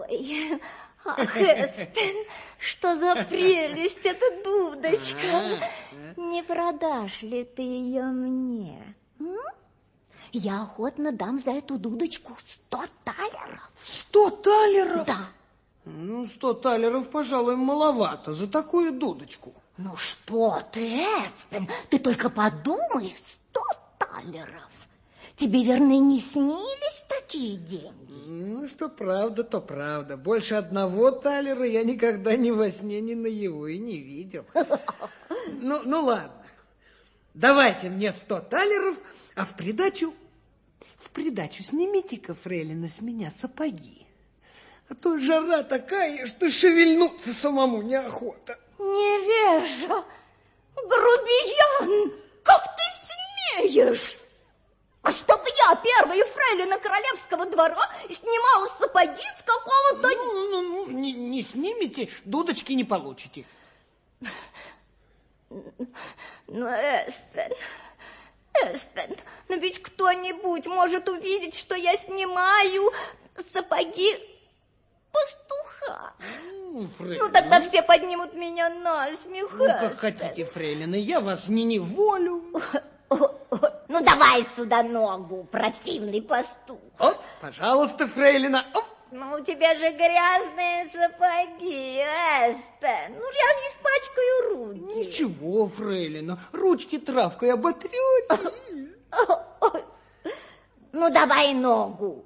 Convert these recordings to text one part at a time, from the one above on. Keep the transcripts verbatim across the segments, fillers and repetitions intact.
Ой, ах, Эспен, что за прелесть эта дудочка. Не продашь ли ты ее мне? М? Я охотно дам за эту дудочку сто талеров. Сто талеров? Да. Ну, сто талеров, пожалуй, маловато за такую дудочку. Ну что ты, Эспен, ты только подумай, сто талеров. Тебе, верно, не снились такие деньги? Ну, что правда, то правда. Больше одного талера я никогда ни во сне, ни наяву и не видел. Ну, ну ладно. Давайте мне сто талеров, а в придачу, в придачу снимите-ка, фрейлина, с меня сапоги. А то жара такая, что шевельнуться самому неохота. Невежа, грубиян, как ты смеешь? А чтоб я, первая фрейлина королевского двора, снимала сапоги с какого-то... Ну, ну, ну, не, не снимете, дудочки не получите. Ну, Эспен, Эспен, но ведь кто-нибудь может увидеть, что я снимаю сапоги пастуха. Ну, фрейлина. Ну, тогда все поднимут меня на смех. Ну, как хотите, фрейлина, я вас не неволю. Ну, давай сюда ногу, противный пастух. Оп, пожалуйста, фрейлина. Оп. Ну, у тебя же грязные сапоги, Эспен. Ну, я же испачкаю руки. Ничего, фрейлина, ручки травкой оботрете. Ну, давай ногу.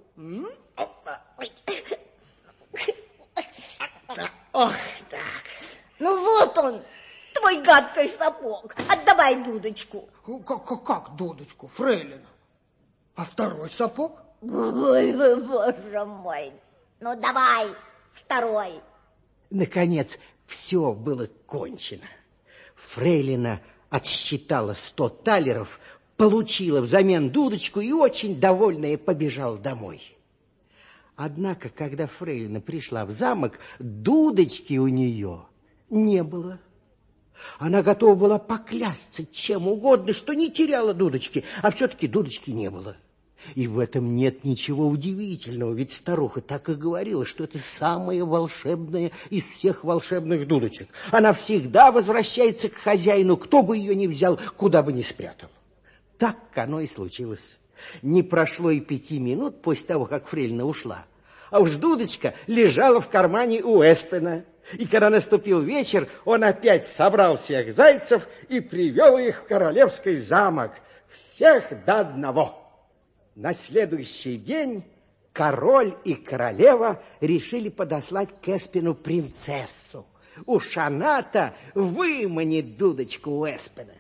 Ох, так. Ну, вот он, твой гадкий сапог. Отдавай дудочку. Как, как, как дудочку, фрейлина? А второй сапог? Ой, вы, боже мой. Ну, давай, второй. Наконец, все было кончено. Фрейлина отсчитала сто талеров, получила взамен дудочку и, очень довольная, побежала домой. Однако, когда фрейлина пришла в замок, дудочки у нее не было. Она готова была поклясться чем угодно, что не теряла дудочки, а все-таки дудочки не было. И в этом нет ничего удивительного, ведь старуха так и говорила, что это самая волшебная из всех волшебных дудочек. Она всегда возвращается к хозяину, кто бы ее ни взял, куда бы ни спрятал. Так оно и случилось. Не прошло и пяти минут после того, как фрейлина ушла, а уж дудочка лежала в кармане у Эспена. И когда наступил вечер, он опять собрал всех зайцев и привел их в королевский замок, всех до одного. На следующий день король и королева решили подослать к Эспену принцессу. Уж она-то выманит дудочку у Эспена.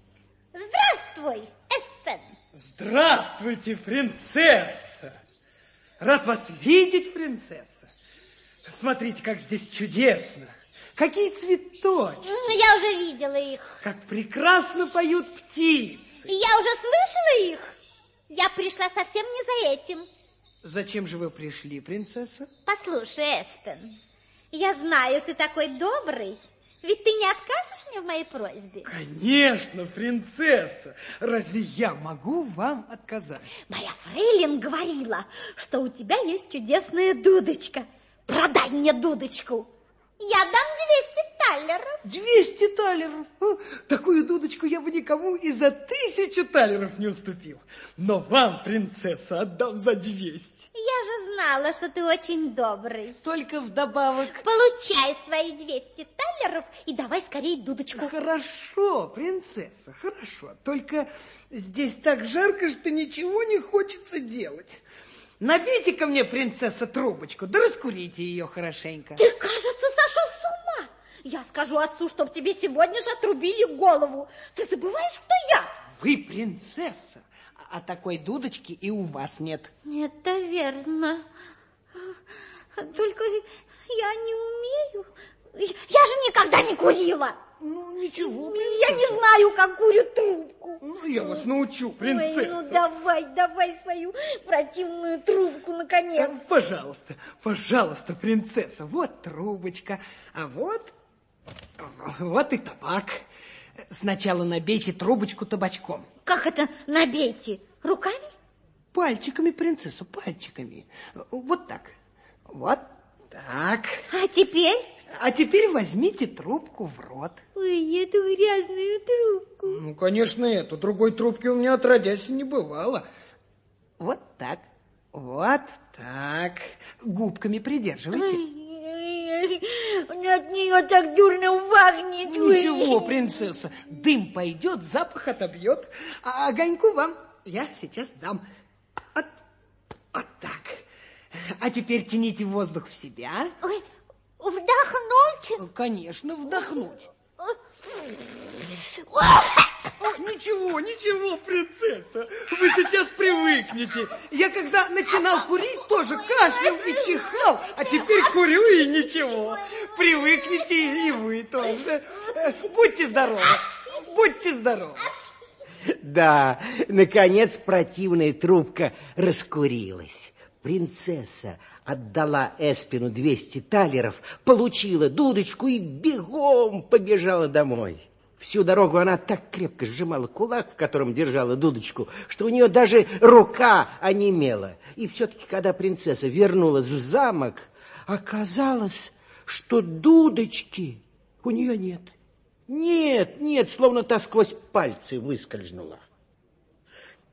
Здравствуй, Эспен. Здравствуйте, принцесса. Рад вас видеть, принцесса. Смотрите, как здесь чудесно. Какие цветочки. Я уже видела их. Как прекрасно поют птицы. Я уже слышала их. Я пришла совсем не за этим. Зачем же вы пришли, принцесса? Послушай, Эспен, я знаю, ты такой добрый. Ведь ты не откажешь мне в моей просьбе? Конечно, принцесса. Разве я могу вам отказать? Моя фрейлин говорила, что у тебя есть чудесная дудочка. Продай мне дудочку. Я дам двести талеров. Двести талеров? Такую дудочку я бы никому и за тысячу талеров не уступил. Но вам, принцесса, отдам за двести. Я же знала, что ты очень добрый. Только вдобавок... Получай свои двести талеров и давай скорее дудочку. Хорошо, принцесса, хорошо. Только здесь так жарко, что ничего не хочется делать. Набейте ко мне, принцесса, трубочку, да раскурите ее хорошенько. Ты, кажется, сошел с ума. Я скажу отцу, чтоб тебе сегодня же отрубили голову. Ты забываешь, кто я? Вы принцесса, а такой дудочки и у вас нет. Это верно. Только я не умею. Я же никогда не курила. Ну, ничего, принцесса. Я не знаю, как курят трубку. Ну, я вас научу, принцесса. Ой, ну давай, давай свою противную трубку, наконец. Пожалуйста, пожалуйста, принцесса, вот трубочка, а вот, вот и табак. Сначала набейте трубочку табачком. Как это набейте? Руками? Пальчиками, принцесса, пальчиками. Вот так. Вот так. теперь? А теперь возьмите трубку в рот. Ой, эту грязную трубку. Ну, конечно, эту. Другой трубки у меня отродясь не бывало. Вот так. Вот так. Губками придерживайте. Ой, от нее так дурно пахнет. Ничего, принцесса, дым пойдет, запах отобьет. А огоньку вам я сейчас дам. Вот, вот так. А теперь тяните воздух в себя. Ой, вдохнуть? Конечно, вдохнуть. О, ничего, ничего, принцесса, вы сейчас привыкнете. Я когда начинал курить, тоже кашлял и чихал, а теперь курю и ничего. Привыкнете и вы тоже. Будьте здоровы, будьте здоровы. Да, наконец противная трубка раскурилась. Принцесса отдала Эспину двести талеров, получила дудочку и бегом побежала домой. Всю дорогу она так крепко сжимала кулак, в котором держала дудочку, что у нее даже рука онемела. И все-таки, когда принцесса вернулась в замок, оказалось, что дудочки у нее нет. Нет, нет, словно та сквозь пальцы выскользнула.